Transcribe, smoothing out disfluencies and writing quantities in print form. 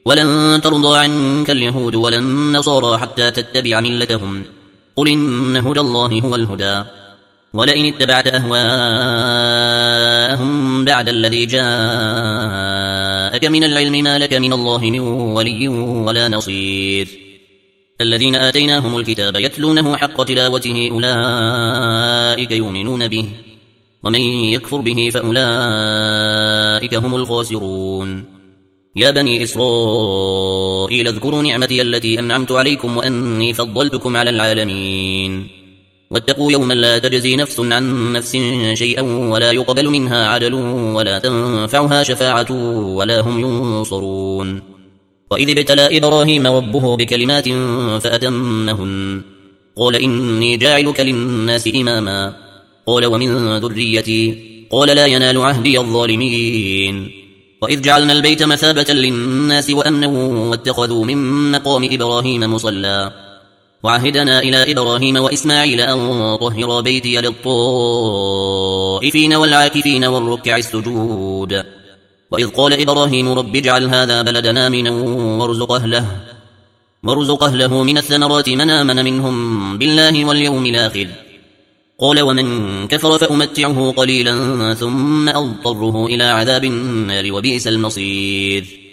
ولن ترضى عنك اليهود ولا النصارى حتى تتبع ملتهم قل إن هدى الله هو الهدى ولئن اتبعت أهواءهم بعد الذي جاءك من العلم ما لك من الله من ولي ولا نصير الذين آتيناهم الكتاب يتلونه حق تلاوته أولئك يؤمنون به ومن يكفر به فأولئك هم الخاسرون يا بني إسرائيل اذكروا نعمتي التي أنعمت عليكم وأني فضلتكم على العالمين واتقوا يوما لا تجزي نفس عن نفس شيئا ولا يقبل منها عدل ولا تنفعها شفاعة ولا هم ينصرون وإذ ابتلى إبراهيم ربه بكلمات فأتمهن قال إني جاعلك للناس إماما قال ومن ذريتي قال لا ينال عهدي الظالمين وإذ جعلنا البيت مثابة للناس وأمنا واتخذوا من مقام إبراهيم مصلى وعهدنا إلى إبراهيم وإسماعيل أن طهر بيتي للطائفين والعاكفين والركع السجود وإذ قال إبراهيم رب اجعل هذا بلدنا آمنا وارزق أهله من الثمرات من آمن منهم بالله واليوم الآخر قال ومن كفر فأمتعه قليلا ثم أضطره إلى عذاب النار وبئس المصير